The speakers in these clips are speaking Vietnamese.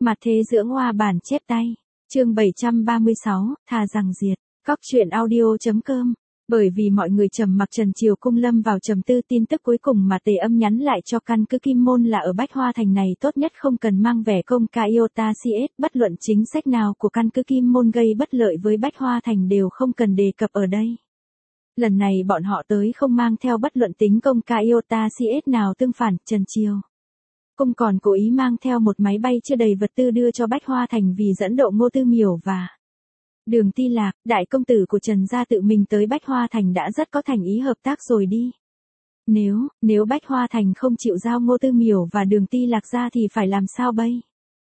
Mặt thế dưỡng hoa bản chép tay. Chương 736, thà rằng diệt. Góc truyện audio.com. Bởi vì mọi người trầm mặc, Trần Triều Cung lâm vào trầm tư. Tin tức cuối cùng mà Tề Âm nhắn lại cho căn cứ Kim Môn là ở Bách Hoa Thành này tốt nhất không cần mang vẻ công ca iota CS. Bất luận chính sách nào của căn cứ Kim Môn gây bất lợi với Bách Hoa Thành đều không cần đề cập ở đây. Lần này bọn họ tới không mang theo bất luận tính công ca iota CS nào tương phản. Trần Triều Cung còn cố ý mang theo một máy bay chứa đầy vật tư đưa cho Bách Hoa Thành vì dẫn độ Ngô Tư Miểu và Đường Ti Lạc, đại công tử của Trần gia tự mình tới Bách Hoa Thành đã rất có thành ý hợp tác rồi đi. Nếu Bách Hoa Thành không chịu giao Ngô Tư Miểu và Đường Ti Lạc ra thì phải làm sao bây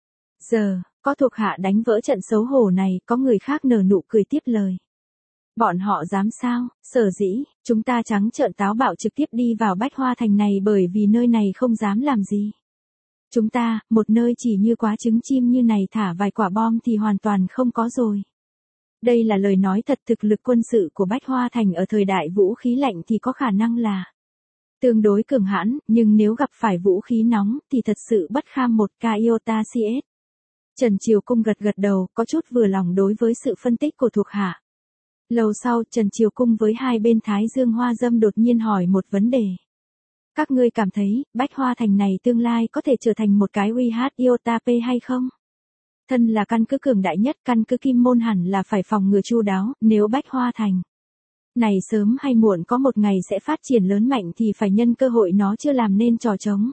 giờ? Có thuộc hạ đánh vỡ trận xấu hổ này, có người khác nở nụ cười tiếp lời. Bọn họ dám sao? Sở dĩ, chúng ta trắng trợn táo bạo trực tiếp đi vào Bách Hoa Thành này bởi vì nơi này không dám làm gì. Chúng ta, một nơi chỉ như quá trứng chim như này thả vài quả bom thì hoàn toàn không có rồi. Đây là lời nói thật. Thực lực quân sự của Bách Hoa Thành ở thời đại vũ khí lạnh thì có khả năng là tương đối cường hãn, nhưng nếu gặp phải vũ khí nóng thì thật sự bất kham một ca iota CS. Trần Triều Cung gật gật đầu, có chút vừa lòng đối với sự phân tích của thuộc hạ. Lâu sau, Trần Triều Cung với hai bên Thái Dương Hoa Dâm đột nhiên hỏi một vấn đề. Các ngươi cảm thấy, Bách Hoa Thành này tương lai có thể trở thành một cái UH iota P hay không? Thân là căn cứ cường đại nhất, căn cứ Kim Môn hẳn là phải phòng ngừa chu đáo. Nếu Bách Hoa Thành này sớm hay muộn có một ngày sẽ phát triển lớn mạnh thì phải nhân cơ hội nó chưa làm nên trò trống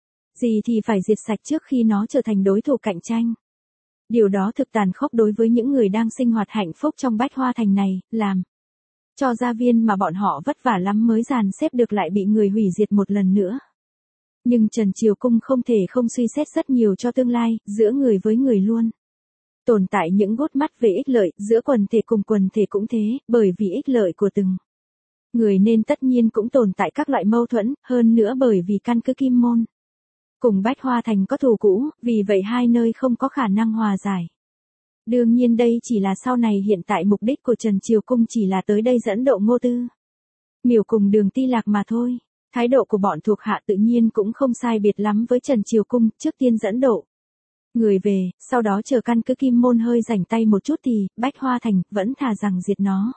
gì thì phải diệt sạch trước khi nó trở thành đối thủ cạnh tranh. Điều đó thực tàn khốc đối với những người đang sinh hoạt hạnh phúc trong Bách Hoa Thành này, làm cho gia viên mà bọn họ vất vả lắm mới dàn xếp được lại bị người hủy diệt một lần nữa. Nhưng Trần Triều Cung không thể không suy xét rất nhiều cho tương lai. Giữa người với người luôn tồn tại những gút mắt về ích lợi, giữa quần thể cùng quần thể cũng thế, bởi vì ích lợi của từng người nên tất nhiên cũng tồn tại các loại mâu thuẫn, hơn nữa bởi vì căn cứ Kim Môn cùng Bách Hoa Thành có thù cũ, vì vậy hai nơi không có khả năng hòa giải. Đương nhiên đây chỉ là sau này, hiện tại mục đích của Trần Triều Cung chỉ là tới đây dẫn độ Ngô Tư Miểu cùng Đường Ti Lạc mà thôi. Thái độ của bọn thuộc hạ tự nhiên cũng không sai biệt lắm với Trần Triều Cung, trước tiên dẫn độ người về, sau đó chờ căn cứ Kim Môn hơi rảnh tay một chút thì Bách Hoa Thành vẫn thà rằng diệt nó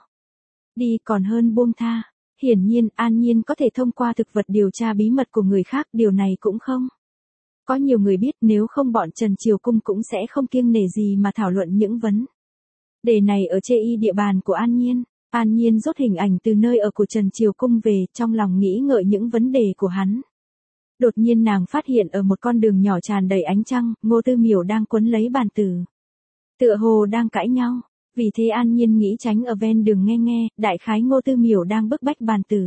đi còn hơn buông tha. Hiển nhiên, An Nhiên có thể thông qua thực vật điều tra bí mật của người khác, điều này cũng không có nhiều người biết, nếu không bọn Trần Triều Cung cũng sẽ không kiêng nể gì mà thảo luận những vấn đề này ở chê y địa bàn của An Nhiên. An Nhiên rút hình ảnh từ nơi ở của Trần Triều Cung về, trong lòng nghĩ ngợi những vấn đề của hắn. Đột nhiên nàng phát hiện ở một con đường nhỏ tràn đầy ánh trăng, Ngô Tư Miểu đang quấn lấy bàn tử. Tựa hồ đang cãi nhau. Vì thế An Nhiên nghĩ tránh ở ven đường nghe, đại khái Ngô Tư Miểu đang bức bách bàn tử.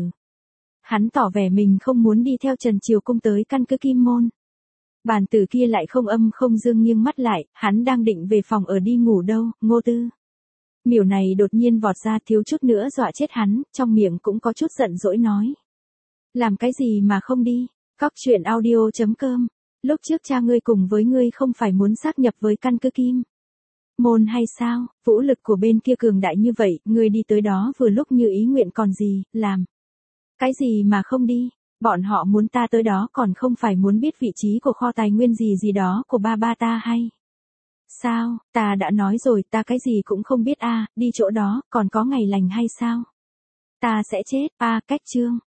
Hắn tỏ vẻ mình không muốn đi theo Trần Triều Cung tới căn cứ Kim Môn. Bàn tử kia lại không âm không dương nghiêng mắt lại, hắn đang định về phòng ở đi ngủ đâu. Ngô Tư Miểu này đột nhiên vọt ra, thiếu chút nữa dọa chết hắn, trong miệng cũng có chút giận dỗi nói. Làm cái gì mà không đi? Góc truyện audio.com. Lúc trước cha ngươi cùng với ngươi không phải muốn sáp nhập với căn cứ Kim Môn hay sao? Vũ lực của bên kia cường đại như vậy, ngươi đi tới đó vừa lúc như ý nguyện còn gì, làm cái gì mà không đi? Bọn họ muốn ta tới đó còn không phải muốn biết vị trí của kho tài nguyên gì đó của ba ta hay sao? Ta đã nói rồi, ta cái gì cũng không biết đi chỗ đó, còn có ngày lành hay sao? Ta sẽ chết. Cách chương